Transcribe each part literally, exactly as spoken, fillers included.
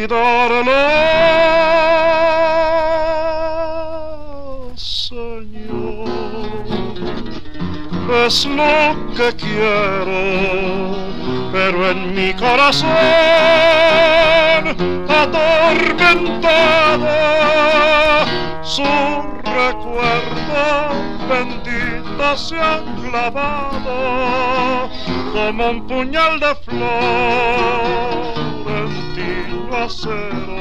olvidarlo, Señor, es lo que quiero, pero en mi corazón atormentado su recuerdo bendito se ha clavado como un puñal de florentino acero.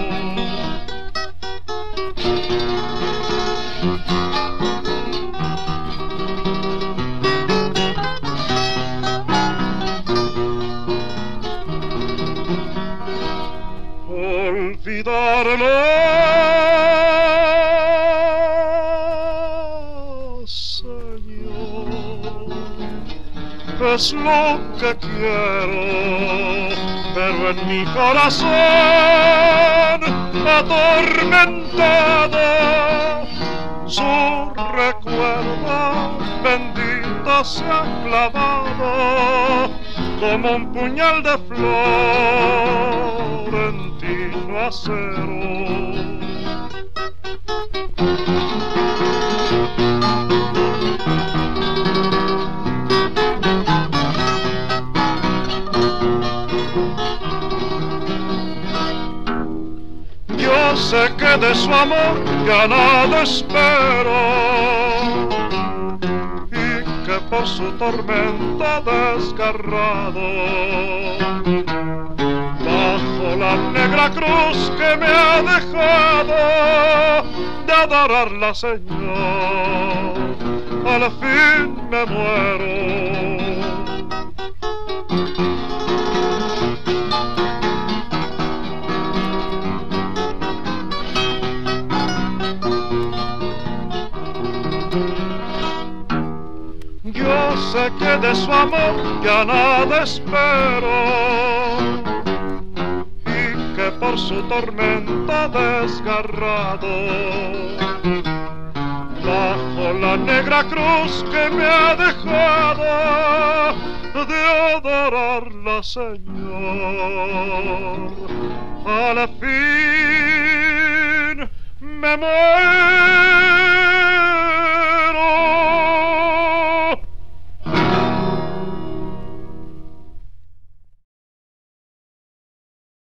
Olvidarlo, Señor, es lo que quiero, pero en mi corazón atormentado su recuerdo bendito se ha clavado como un puñal de florentino acero. Yo sé que de su amor ya nada espero y que por su tormenta desgarrado bajo la negra cruz que me ha dejado de adorarla, Señor, al fin me muero. Yo sé que de su amor ya nada espero y que por su tormenta desgarrado bajo la negra cruz que me ha dejado de adorarla, Señor, a la fin me muero.